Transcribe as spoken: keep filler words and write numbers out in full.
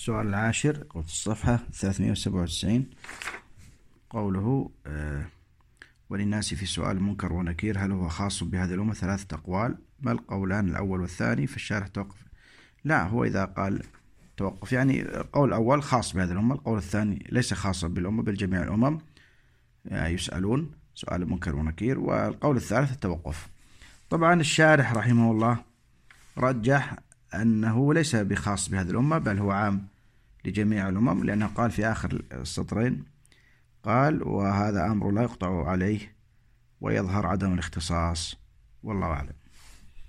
السؤال العاشر قول في الصفحة ثلاثمائة وسبعة وتسعين قوله آه وللناس في سؤال منكر ونكير هل هو خاص بهذه الأمة؟ ثلاثة أقوال، ما القولان الأول والثاني؟ فالشارح توقف. لا، هو إذا قال توقف يعني القول الأول خاص بهذه الأمة، القول الثاني ليس خاصا بالأمة بل جميع الأمم يسألون سؤال منكر ونكير، والقول الثالث التوقف. طبعا الشارح رحمه الله رجح أنه ليس بخاص بهذه الأمة بل هو عام لجميع الأمم، لأنه قال في آخر السطرين قال وهذا أمر لا يقطع عليه ويظهر عدم الاختصاص، والله أعلم.